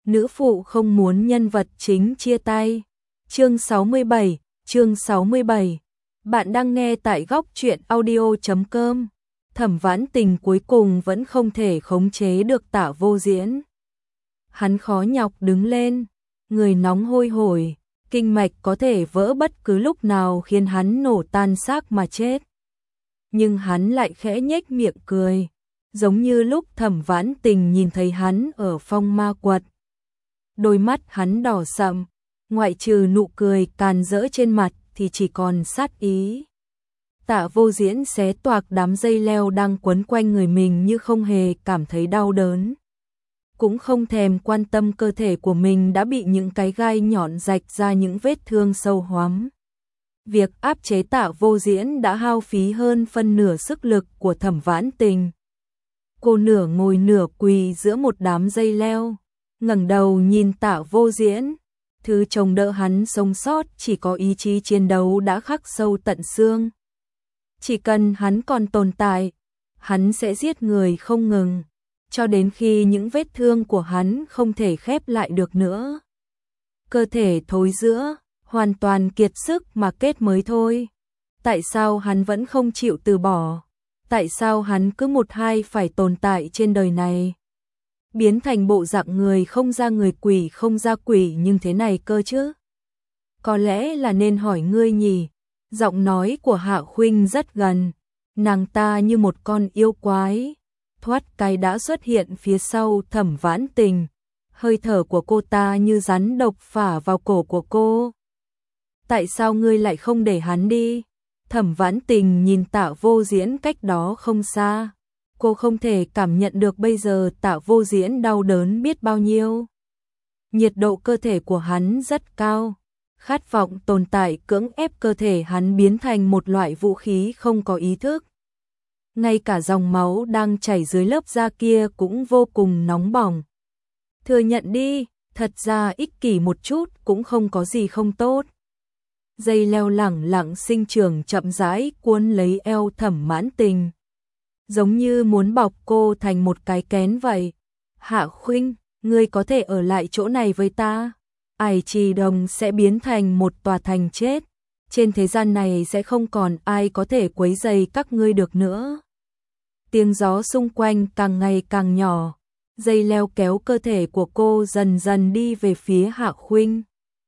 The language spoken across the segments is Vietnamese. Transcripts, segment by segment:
nữ phụ không muốn nhân vật chính chia tay. Chương 67. Bạn đang nghe tại góc truyện audio.com. Thẩm Vãn Tình cuối cùng vẫn không thể khống chế được Tạ Vô Diễn. Hắn khó nhọc đứng lên, người nóng hôi hổi, kinh mạch có thể vỡ bất cứ lúc nào khiến hắn nổ tan xác mà chết. Nhưng hắn lại khẽ nhếch miệng cười, giống như lúc Thẩm Vãn Tình nhìn thấy hắn ở Phong Ma Quật. Đôi mắt hắn đỏ sậm, ngoại trừ nụ cười càn rỡ trên mặt thì chỉ còn sát ý. Tạ Vô Diễn xé toạc đám dây leo đang quấn quanh người mình như không hề cảm thấy đau đớn. Cũng không thèm quan tâm cơ thể của mình đã bị những cái gai nhọn rạch ra những vết thương sâu hoắm. Việc áp chế Tạ Vô Diễn đã hao phí hơn phân nửa sức lực của Thẩm Vãn Tình. Cô nửa ngồi nửa quỳ giữa một đám dây leo, ngẩng đầu nhìn Tạ Vô Diễn. Thứ chống đỡ hắn sống sót chỉ có ý chí chiến đấu đã khắc sâu tận xương. Chỉ cần hắn còn tồn tại, hắn sẽ giết người không ngừng, cho đến khi những vết thương của hắn không thể khép lại được nữa. Cơ thể thối rữa, hoàn toàn kiệt sức mà kết mới thôi. Tại sao hắn vẫn không chịu từ bỏ? Tại sao hắn cứ một hai phải tồn tại trên đời này? Biến thành bộ dạng người không ra người, quỷ không ra quỷ nhưng thế này cơ chứ? Có lẽ là nên hỏi ngươi nhỉ? Giọng nói của Hạ Khuynh rất gần, nàng ta như một con yêu quái, thoát cái đã xuất hiện phía sau Thẩm Vãn Tình, hơi thở của cô ta như rắn độc phả vào cổ của cô. Tại sao ngươi lại không để hắn đi? Thẩm Vãn Tình nhìn Tạ Vô Diễn cách đó không xa, cô không thể cảm nhận được bây giờ Tạ Vô Diễn đau đớn biết bao nhiêu. Nhiệt độ cơ thể của hắn rất cao. Khát vọng tồn tại cưỡng ép cơ thể hắn biến thành một loại vũ khí không có ý thức. Ngay cả dòng máu đang chảy dưới lớp da kia cũng vô cùng nóng bỏng. Thừa nhận đi, thật ra ích kỷ một chút cũng không có gì không tốt. Dây leo lẳng lặng sinh trưởng chậm rãi cuốn lấy eo Thẩm Vãn Tình, giống như muốn bọc cô thành một cái kén vậy. Hạ Khuynh, ngươi có thể ở lại chỗ này với ta. Ải Trì Đồng sẽ biến thành một tòa thành chết. Trên thế gian này sẽ không còn ai có thể quấy rầy các ngươi được nữa. Tiếng gió xung quanh càng ngày càng nhỏ. Dây leo kéo cơ thể của cô dần dần đi về phía Hạ Khuynh.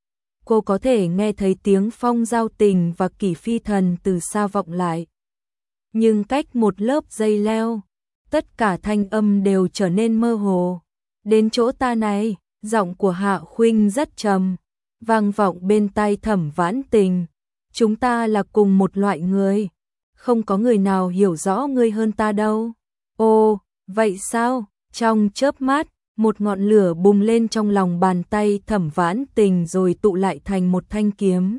Cô có thể nghe thấy tiếng Phong Giao Tình và Kỷ Phi Thần từ xa vọng lại. Nhưng cách một lớp dây leo, tất cả thanh âm đều trở nên mơ hồ. Đến chỗ ta này. Giọng của Hạ Khuynh rất trầm, vang vọng bên tai Thẩm Vãn Tình. Chúng ta là cùng một loại người, không có người nào hiểu rõ ngươi hơn ta đâu. Ồ, vậy sao? Trong chớp mắt, một ngọn lửa bùng lên trong lòng bàn tay Thẩm Vãn Tình rồi tụ lại thành một thanh kiếm.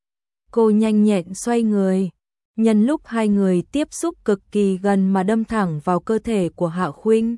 Cô nhanh nhẹn xoay người, nhân lúc hai người tiếp xúc cực kỳ gần mà đâm thẳng vào cơ thể của Hạ Khuynh.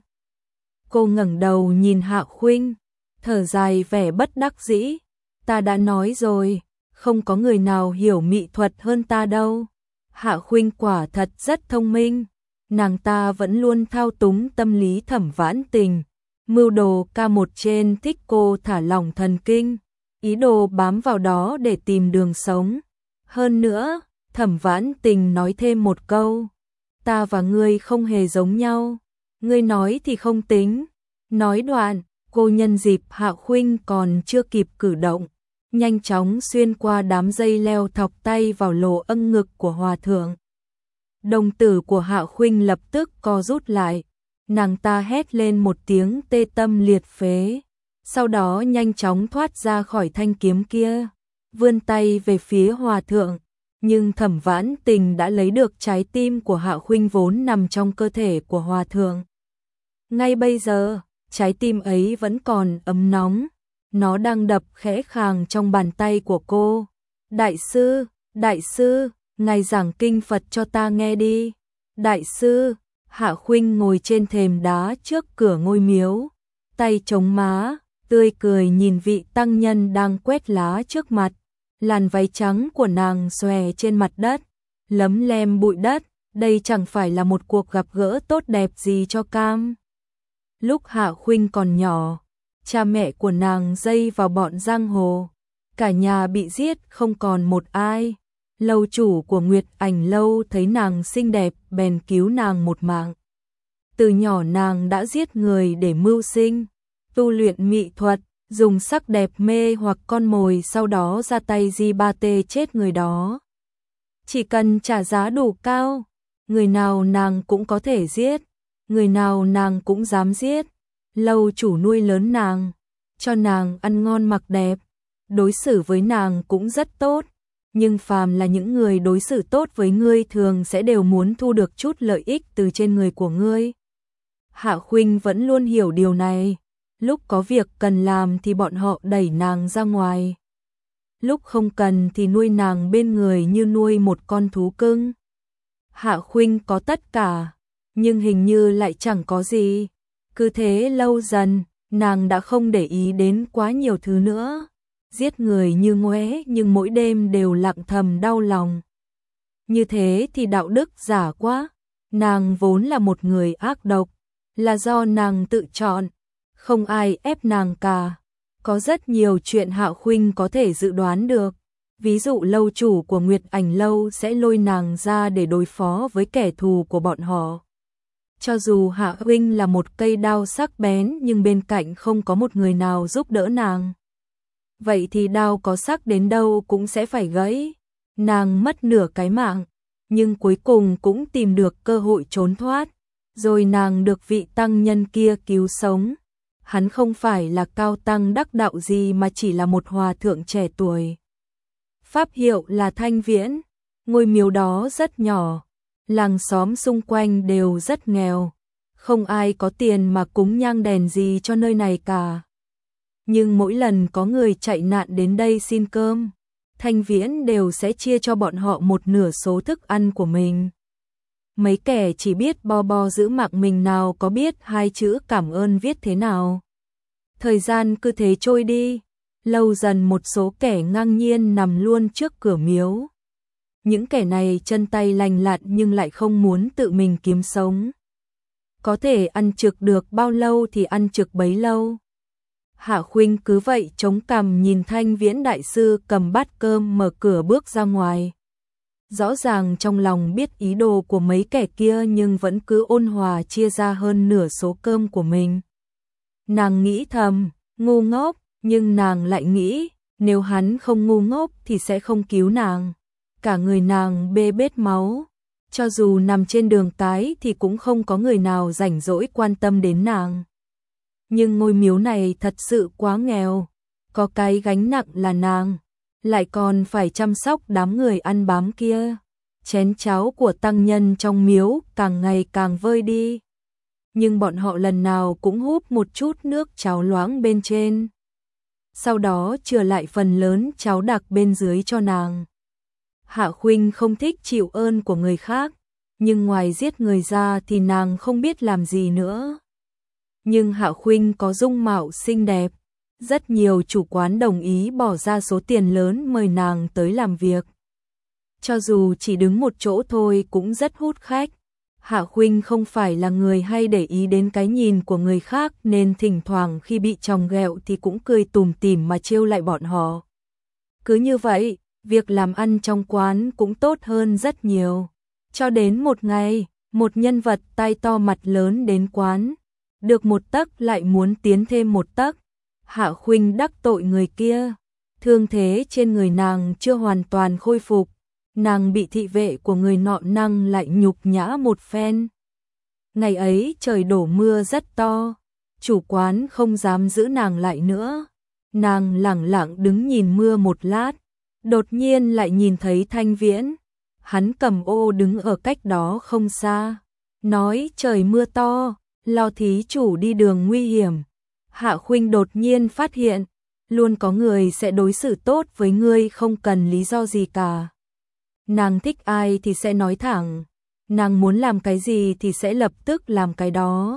Cô ngẩng đầu nhìn Hạ Khuynh, thở dài vẻ bất đắc dĩ. Ta đã nói rồi, không có người nào hiểu mỹ thuật hơn ta đâu. Hạ Khuynh quả thật rất thông minh. Nàng ta vẫn luôn thao túng tâm lý Thẩm Vãn Tình. Mưu đồ K1 trên thích cô thả lỏng thần kinh, ý đồ bám vào đó để tìm đường sống. Hơn nữa, Thẩm Vãn Tình nói thêm một câu. Ta và ngươi không hề giống nhau. Ngươi nói thì không tính. Nói đoạn, cô nhân dịp Hạ Khuynh còn chưa kịp cử động, nhanh chóng xuyên qua đám dây leo thọc tay vào lỗ âng ngực của hòa thượng. Đồng tử của Hạ Khuynh lập tức co rút lại, nàng ta hét lên một tiếng tê tâm liệt phế, sau đó nhanh chóng thoát ra khỏi thanh kiếm kia, vươn tay về phía hòa thượng, nhưng Thẩm Vãn Tình đã lấy được trái tim của Hạ Khuynh vốn nằm trong cơ thể của hòa thượng. Ngay bây giờ, trái tim ấy vẫn còn ấm nóng, nó đang đập khẽ khàng trong bàn tay của cô. Đại sư, ngài giảng kinh Phật cho ta nghe đi. Đại sư, Hạ Khuynh ngồi trên thềm đá trước cửa ngôi miếu, tay chống má, tươi cười nhìn vị tăng nhân đang quét lá trước mặt. Làn váy trắng của nàng xòe trên mặt đất, lấm lem bụi đất, đây chẳng phải là một cuộc gặp gỡ tốt đẹp gì cho cam. Lúc Hạ Khuynh còn nhỏ, cha mẹ của nàng dây vào bọn giang hồ, cả nhà bị giết không còn một ai. Lâu chủ của Nguyệt Ảnh lâu thấy nàng xinh đẹp bèn cứu nàng một mạng. Từ nhỏ nàng đã giết người để mưu sinh, tu luyện mỹ thuật, dùng sắc đẹp mê hoặc con mồi sau đó ra tay di ba tê chết người đó. Chỉ cần trả giá đủ cao, người nào nàng cũng có thể giết, người nào nàng cũng dám giết. Lâu chủ nuôi lớn nàng, cho nàng ăn ngon mặc đẹp, đối xử với nàng cũng rất tốt. Nhưng phàm là những người đối xử tốt với ngươi thường sẽ đều muốn thu được chút lợi ích từ trên người của ngươi. Hạ Khuynh vẫn luôn hiểu điều này. Lúc có việc cần làm thì bọn họ đẩy nàng ra ngoài. Lúc không cần thì nuôi nàng bên người như nuôi một con thú cưng. Hạ Khuynh có tất cả, nhưng hình như lại chẳng có gì. Cứ thế lâu dần, nàng đã không để ý đến quá nhiều thứ nữa. Giết người như ngoé nhưng mỗi đêm đều lặng thầm đau lòng. Như thế thì đạo đức giả quá. Nàng vốn là một người ác độc, là do nàng tự chọn, không ai ép nàng cả. Có rất nhiều chuyện Hạ Khuynh có thể dự đoán được. Ví dụ lâu chủ của Nguyệt Ảnh lâu sẽ lôi nàng ra để đối phó với kẻ thù của bọn họ. Cho dù Hạ Khuynh là một cây đao sắc bén nhưng bên cạnh không có một người nào giúp đỡ nàng. Vậy thì đao có sắc đến đâu cũng sẽ phải gãy. Nàng mất nửa cái mạng, nhưng cuối cùng cũng tìm được cơ hội trốn thoát. Rồi nàng được vị tăng nhân kia cứu sống. Hắn không phải là cao tăng đắc đạo gì mà chỉ là một hòa thượng trẻ tuổi. Pháp hiệu là Thanh Viễn. Ngôi miếu đó rất nhỏ, làng xóm xung quanh đều rất nghèo, không ai có tiền mà cúng nhang đèn gì cho nơi này cả. Nhưng mỗi lần có người chạy nạn đến đây xin cơm, Thanh Viễn đều sẽ chia cho bọn họ một nửa số thức ăn của mình. Mấy kẻ chỉ biết bo bo giữ mạng mình nào có biết hai chữ cảm ơn viết thế nào. Thời gian cứ thế trôi đi, lâu dần một số kẻ ngang nhiên nằm luôn trước cửa miếu. Những kẻ này chân tay lành lặn nhưng lại không muốn tự mình kiếm sống. Có thể ăn trực được bao lâu thì ăn trực bấy lâu. Hạ Khuynh cứ vậy chống cằm nhìn Thanh Viễn đại sư cầm bát cơm mở cửa bước ra ngoài. Rõ ràng trong lòng biết ý đồ của mấy kẻ kia nhưng vẫn cứ ôn hòa chia ra hơn nửa số cơm của mình. Nàng nghĩ thầm, ngu ngốc, nhưng nàng lại nghĩ, nếu hắn không ngu ngốc thì sẽ không cứu nàng. Cả người nàng bê bết máu, cho dù nằm trên đường cái thì cũng không có người nào rảnh rỗi quan tâm đến nàng. Nhưng ngôi miếu này thật sự quá nghèo, có cái gánh nặng là nàng, lại còn phải chăm sóc đám người ăn bám kia. Chén cháo của tăng nhân trong miếu càng ngày càng vơi đi. Nhưng bọn họ lần nào cũng húp một chút nước cháo loãng bên trên. Sau đó chừa lại phần lớn cháo đặc bên dưới cho nàng. Hạ Khuynh không thích chịu ơn của người khác, nhưng ngoài giết người ra thì nàng không biết làm gì nữa. Nhưng Hạ Khuynh có dung mạo xinh đẹp, rất nhiều chủ quán đồng ý bỏ ra số tiền lớn mời nàng tới làm việc. Cho dù chỉ đứng một chỗ thôi cũng rất hút khách. Hạ Khuynh không phải là người hay để ý đến cái nhìn của người khác nên thỉnh thoảng khi bị chồng ghẹo thì cũng cười tủm tỉm mà trêu lại bọn họ. Cứ như vậy, việc làm ăn trong quán cũng tốt hơn rất nhiều. Cho đến một ngày, một nhân vật tai to mặt lớn đến quán, được một tấc lại muốn tiến thêm một tấc. Hạ Khuynh đắc tội người kia, thương thế trên người nàng chưa hoàn toàn khôi phục, nàng bị thị vệ của người nọ năng lại nhục nhã một phen. Ngày ấy trời đổ mưa rất to, chủ quán không dám giữ nàng lại nữa. Nàng lẳng lặng đứng nhìn mưa một lát, đột nhiên lại nhìn thấy Thanh Viễn. Hắn cầm ô đứng ở cách đó không xa, nói trời mưa to, lo thí chủ đi đường nguy hiểm. Hạ Khuynh đột nhiên phát hiện, luôn có người sẽ đối xử tốt với ngươi không cần lý do gì cả. Nàng thích ai thì sẽ nói thẳng, nàng muốn làm cái gì thì sẽ lập tức làm cái đó.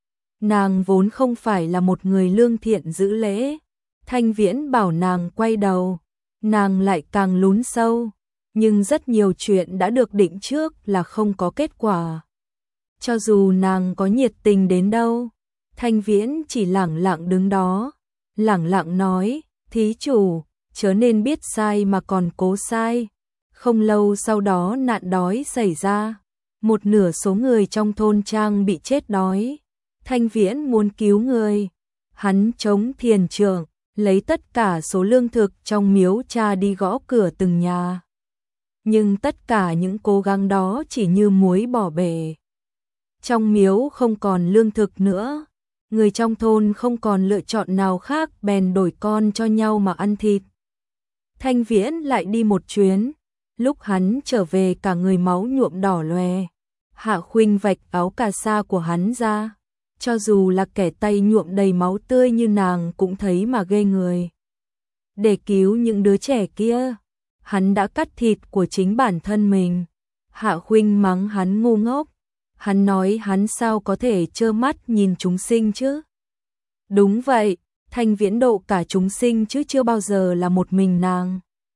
Nàng vốn không phải là một người lương thiện giữ lễ. Thanh Viễn bảo nàng quay đầu, nàng lại càng lún sâu, nhưng rất nhiều chuyện đã được định trước là không có kết quả. Cho dù nàng có nhiệt tình đến đâu, Thanh Viễn chỉ lẳng lặng đứng đó, lẳng lặng nói, thí chủ, chớ nên biết sai mà còn cố sai. Không lâu sau đó nạn đói xảy ra, một nửa số người trong thôn trang bị chết đói. Thanh Viễn muốn cứu người, hắn chống thiền trượng, lấy tất cả số lương thực trong miếu cha đi gõ cửa từng nhà. Nhưng tất cả những cố gắng đó chỉ như muối bỏ bể. Trong miếu không còn lương thực nữa, người trong thôn không còn lựa chọn nào khác bèn đổi con cho nhau mà ăn thịt. Thanh Viễn lại đi một chuyến, lúc hắn trở về cả người máu nhuộm đỏ loè. Hạ Khuynh vạch áo cà sa của hắn ra, cho dù là kẻ tay nhuộm đầy máu tươi như nàng cũng thấy mà ghê người. Để cứu những đứa trẻ kia, hắn đã cắt thịt của chính bản thân mình. Hạ Khuynh mắng hắn ngu ngốc, hắn nói hắn sao có thể trơ mắt nhìn chúng sinh chứ? Đúng vậy, Thanh Viễn độ cả chúng sinh chứ chưa bao giờ là một mình nàng.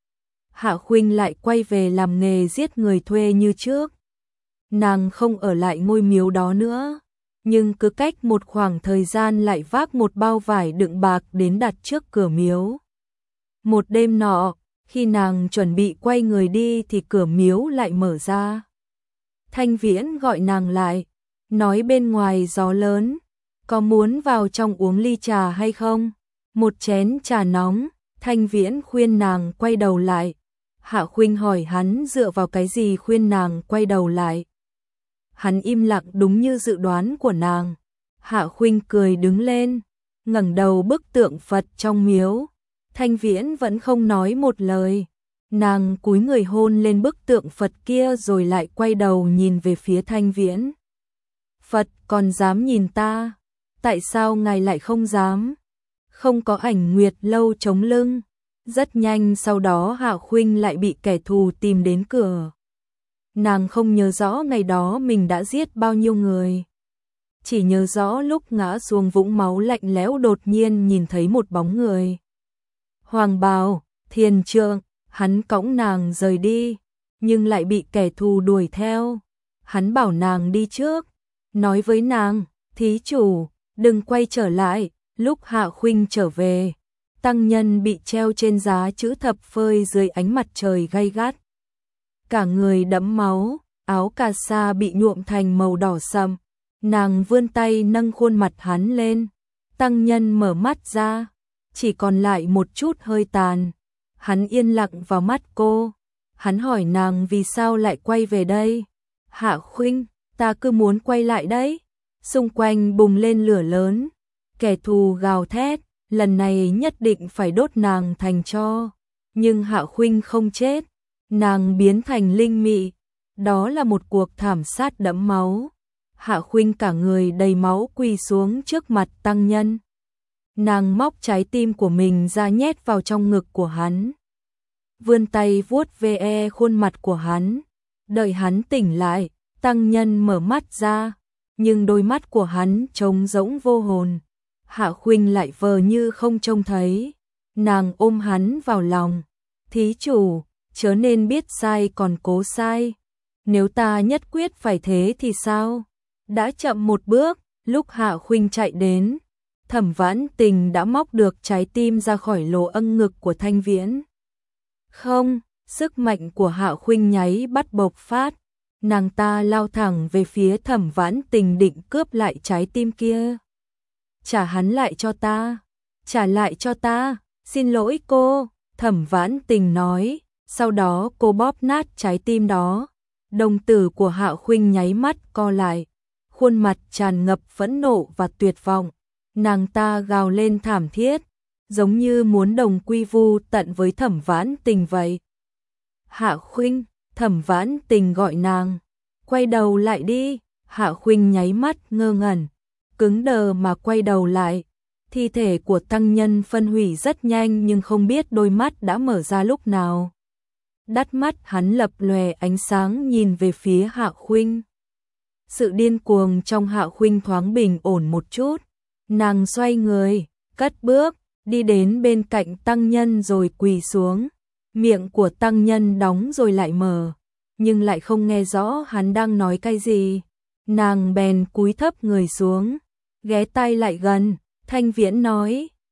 Hạ Khuynh lại quay về làm nghề giết người thuê như trước. Nàng không ở lại ngôi miếu đó nữa, nhưng cứ cách một khoảng thời gian lại vác một bao vải đựng bạc đến đặt trước cửa miếu. Một đêm nọ, khi nàng chuẩn bị quay người đi thì cửa miếu lại mở ra. Thanh Viễn gọi nàng lại, nói bên ngoài gió lớn, có muốn vào trong uống ly trà hay không? Một chén trà nóng. Thanh Viễn khuyên nàng quay đầu lại. Hạ Khuynh hỏi hắn dựa vào cái gì khuyên nàng quay đầu lại. Hắn im lặng đúng như dự đoán của nàng. Hạ Khuynh cười đứng lên, ngẩng đầu bức tượng Phật trong miếu. Thanh Viễn vẫn không nói một lời. Nàng cúi người hôn lên bức tượng Phật kia rồi lại quay đầu nhìn về phía Thanh Viễn. Phật còn dám nhìn ta, tại sao ngài lại không dám? Không có ảnh Nguyệt Lâu chống lưng. Rất nhanh sau đó Hạ Khuynh lại bị kẻ thù tìm đến cửa. Nàng không nhớ rõ ngày đó mình đã giết bao nhiêu người. Chỉ nhớ rõ lúc ngã xuống vũng máu lạnh lẽo đột nhiên nhìn thấy một bóng người. Hoàng bào, thiền trượng, hắn cõng nàng rời đi, nhưng lại bị kẻ thù đuổi theo. Hắn bảo nàng đi trước, nói với nàng, thí chủ, đừng quay trở lại. Lúc Hạ Khuynh trở về, tăng nhân bị treo trên giá chữ thập phơi dưới ánh mặt trời gay gắt. Cả người đẫm máu, áo cà sa bị nhuộm thành màu đỏ sậm. Nàng vươn tay nâng khuôn mặt hắn lên. Tăng nhân mở mắt ra, chỉ còn lại một chút hơi tàn. Hắn yên lặng vào mắt cô. Hắn hỏi nàng vì sao lại quay về đây. Hạ Khuynh, ta cứ muốn quay lại đấy. Xung quanh bùng lên lửa lớn. Kẻ thù gào thét, lần này nhất định phải đốt nàng thành tro. Nhưng Hạ Khuynh không chết, nàng biến thành linh mị. Đó là một cuộc thảm sát đẫm máu. Hạ Khuynh cả người đầy máu quỳ xuống trước mặt tăng nhân. Nàng móc trái tim của mình ra nhét vào trong ngực của hắn. Vươn tay vuốt ve khuôn mặt của hắn. Đợi hắn tỉnh lại, tăng nhân mở mắt ra, nhưng đôi mắt của hắn trống rỗng vô hồn. Hạ Khuynh lại vờ như không trông thấy. Nàng ôm hắn vào lòng. Thí chủ, chớ nên biết sai còn cố sai. Nếu ta nhất quyết phải thế thì sao? Đã chậm một bước, lúc Hạ Khuynh chạy đến, Thẩm Vãn Tình đã móc được trái tim ra khỏi lỗ âng ngực của Thanh Viễn. Không, sức mạnh của Hạ Khuynh nháy bắt bộc phát. Nàng ta lao thẳng về phía Thẩm Vãn Tình định cướp lại trái tim kia. Trả hắn lại cho ta, trả lại cho ta, xin lỗi cô, Thẩm Vãn Tình nói, sau đó cô bóp nát trái tim đó. Đồng tử của Hạ Khuynh nháy mắt co lại, khuôn mặt tràn ngập phẫn nộ và tuyệt vọng. Nàng ta gào lên thảm thiết, giống như muốn đồng quy vu tận với Thẩm Vãn Tình vậy. Hạ Khuynh, Thẩm Vãn Tình gọi nàng, quay đầu lại đi. Hạ Khuynh nháy mắt ngơ ngẩn, cứng đờ mà quay đầu lại. Thi thể của tăng nhân phân hủy rất nhanh nhưng không biết đôi mắt đã mở ra lúc nào. Đắt mắt hắn lập lòe ánh sáng nhìn về phía Hạ Khuynh. Sự điên cuồng trong Hạ Khuynh thoáng bình ổn một chút. Nàng xoay người, cất bước, đi đến bên cạnh tăng nhân rồi quỳ xuống. Miệng của tăng nhân đóng rồi lại mở, nhưng lại không nghe rõ hắn đang nói cái gì. Nàng bèn cúi thấp người xuống, ghé tai lại gần. Thanh Viễn nói,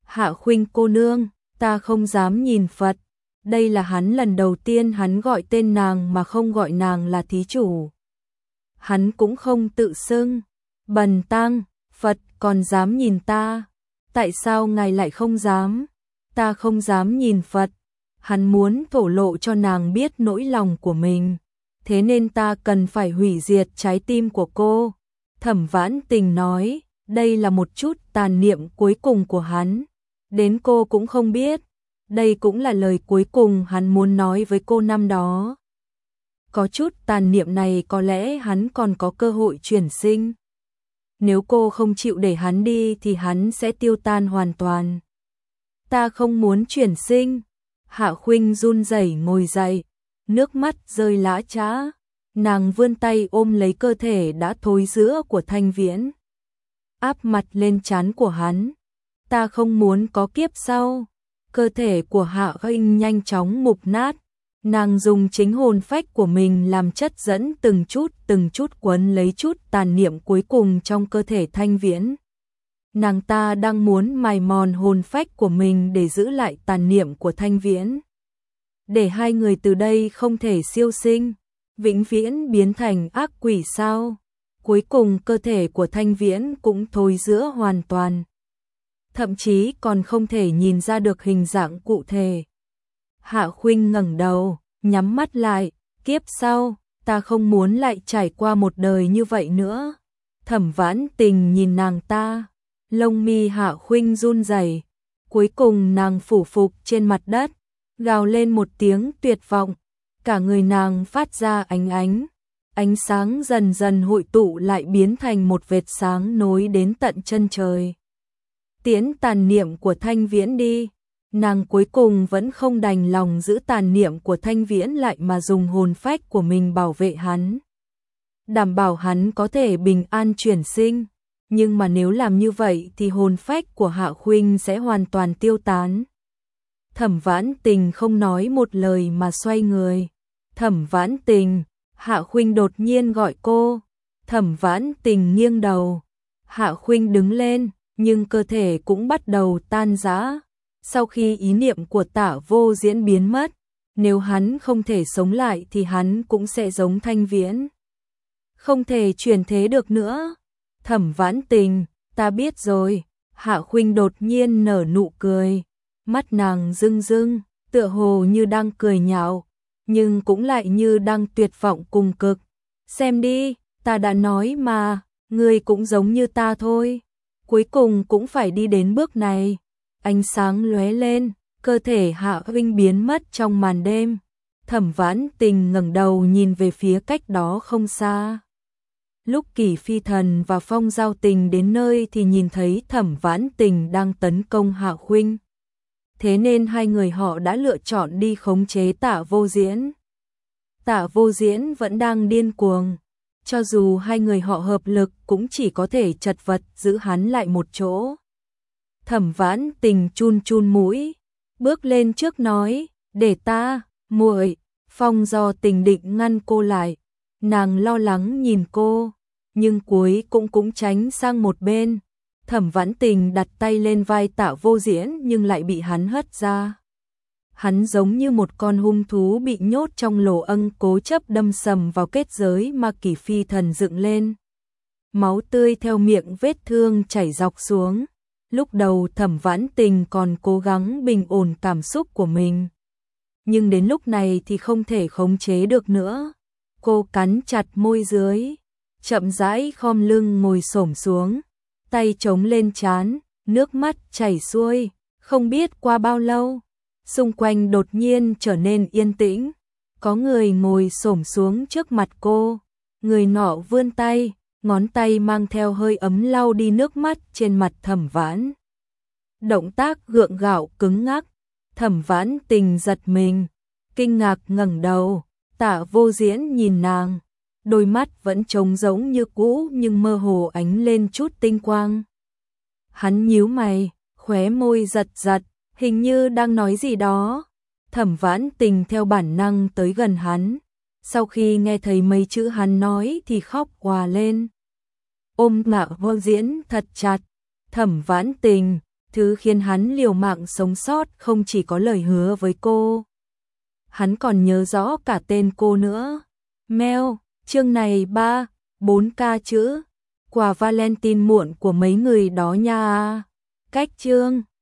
Hạ Khuynh cô nương, ta không dám nhìn Phật. Đây là hắn lần đầu tiên hắn gọi tên nàng mà không gọi nàng là thí chủ. Hắn cũng không tự xưng. Bần tăng, Phật còn dám nhìn ta. Tại sao ngài lại không dám? Ta không dám nhìn Phật. Hắn muốn thổ lộ cho nàng biết nỗi lòng của mình. Thế nên ta cần phải hủy diệt trái tim của cô. Thẩm Vãn Tình nói, đây là một chút tàn niệm cuối cùng của hắn. Đến cô cũng không biết. Đây cũng là lời cuối cùng hắn muốn nói với cô năm đó. Có chút tàn niệm này có lẽ hắn còn có cơ hội chuyển sinh. Nếu cô không chịu để hắn đi thì hắn sẽ tiêu tan hoàn toàn. Ta không muốn chuyển sinh. Hạ Khuynh run rẩy ngồi dậy, nước mắt rơi lã chã. Nàng vươn tay ôm lấy cơ thể đã thối rữa của Thanh Viễn, áp mặt lên trán của hắn. Ta không muốn có kiếp sau. Cơ thể của Hạ Khuynh nhanh chóng mục nát. Nàng dùng chính hồn phách của mình làm chất dẫn từng chút quấn lấy chút tàn niệm cuối cùng trong cơ thể Thanh Viễn. Nàng ta đang muốn mài mòn hồn phách của mình để giữ lại tàn niệm của Thanh Viễn. Để hai người từ đây không thể siêu sinh, vĩnh viễn biến thành ác quỷ sao? Cuối cùng cơ thể của Thanh Viễn cũng thối rữa hoàn toàn. Thậm chí còn không thể nhìn ra được hình dạng cụ thể. Hạ Khuynh ngẩng đầu, nhắm mắt lại, kiếp sau, ta không muốn lại trải qua một đời như vậy nữa. Thẩm Vãn Tình nhìn nàng ta, lông mi Hạ Khuynh run rẩy, cuối cùng nàng phủ phục trên mặt đất, gào lên một tiếng tuyệt vọng, cả người nàng phát ra ánh sáng dần dần hội tụ lại biến thành một vệt sáng nối đến tận chân trời. Tiễn tàn niệm của Thanh Viễn đi. Nàng cuối cùng vẫn không đành lòng giữ tàn niệm của Thanh Viễn lại mà dùng hồn phách của mình bảo vệ hắn. Đảm bảo hắn có thể bình an chuyển sinh. Nhưng mà nếu làm như vậy thì hồn phách của Hạ Khuynh sẽ hoàn toàn tiêu tán. Thẩm Vãn Tình không nói một lời mà xoay người. Thẩm Vãn Tình, Hạ Khuynh đột nhiên gọi cô. Thẩm Vãn Tình nghiêng đầu. Hạ Khuynh đứng lên, nhưng cơ thể cũng bắt đầu tan rã. Sau khi ý niệm của Tả Vô Diễn biến mất, nếu hắn không thể sống lại thì hắn cũng sẽ giống Thanh Viễn. Không thể chuyển thế được nữa. Thẩm Vãn Tình, ta biết rồi. Hạ Khuynh đột nhiên nở nụ cười. Mắt nàng rưng rưng, tựa hồ như đang cười nhạo, nhưng cũng lại như đang tuyệt vọng cùng cực. Xem đi, ta đã nói mà, ngươi cũng giống như ta thôi. Cuối cùng cũng phải đi đến bước này. Ánh sáng lóe lên, cơ thể Hạ Khuynh biến mất trong màn đêm. Thẩm Vãn Tình ngẩng đầu nhìn về phía cách đó không xa. Lúc Kỷ Phi Thần và Phong Giao Tình đến nơi thì nhìn thấy Thẩm Vãn Tình đang tấn công Hạ Khuynh. Thế nên hai người họ đã lựa chọn đi khống chế Tả Vô Diễn. Tả Vô Diễn vẫn đang điên cuồng. Cho dù hai người họ hợp lực cũng chỉ có thể chật vật giữ hắn lại một chỗ. Thẩm Vãn Tình chun chun mũi, bước lên trước nói, để ta, muội. Phong Do Tình định ngăn cô lại, nàng lo lắng nhìn cô, nhưng cuối cũng tránh sang một bên. Thẩm Vãn Tình đặt tay lên vai Tả Vô Diễn nhưng lại bị hắn hất ra. Hắn giống như một con hung thú bị nhốt trong lỗ ân cố chấp đâm sầm vào kết giới mà Kỷ Phi Thần dựng lên. Máu tươi theo miệng vết thương chảy dọc xuống. Lúc đầu Thẩm Vãn Tình còn cố gắng bình ổn cảm xúc của mình. Nhưng đến lúc này thì không thể khống chế được nữa. Cô cắn chặt môi dưới, chậm rãi khom lưng ngồi xổm xuống, tay chống lên trán, nước mắt chảy xuôi. Không biết qua bao lâu, xung quanh đột nhiên trở nên yên tĩnh. Có người ngồi xổm xuống trước mặt cô. Người nọ vươn tay, ngón tay mang theo hơi ấm lau đi nước mắt trên mặt Thẩm Vãn. Động tác gượng gạo cứng ngắc. Thẩm Vãn Tình giật mình, kinh ngạc ngẩng đầu. Tả Vô Diễn nhìn nàng, đôi mắt vẫn trống rỗng như cũ nhưng mơ hồ ánh lên chút tinh quang. Hắn nhíu mày, khóe môi giật giật, hình như đang nói gì đó. Thẩm Vãn Tình theo bản năng tới gần hắn. Sau khi nghe thấy mấy chữ hắn nói thì khóc òa lên. Ôm Tả Vô Diễn thật chặt. Thẩm Vãn Tình, Thứ khiến hắn liều mạng sống sót không chỉ có lời hứa với cô. Hắn còn nhớ rõ cả tên cô nữa. Mail, chương này 4k chữ. Quà Valentine muộn của mấy người đó nha. Cách chương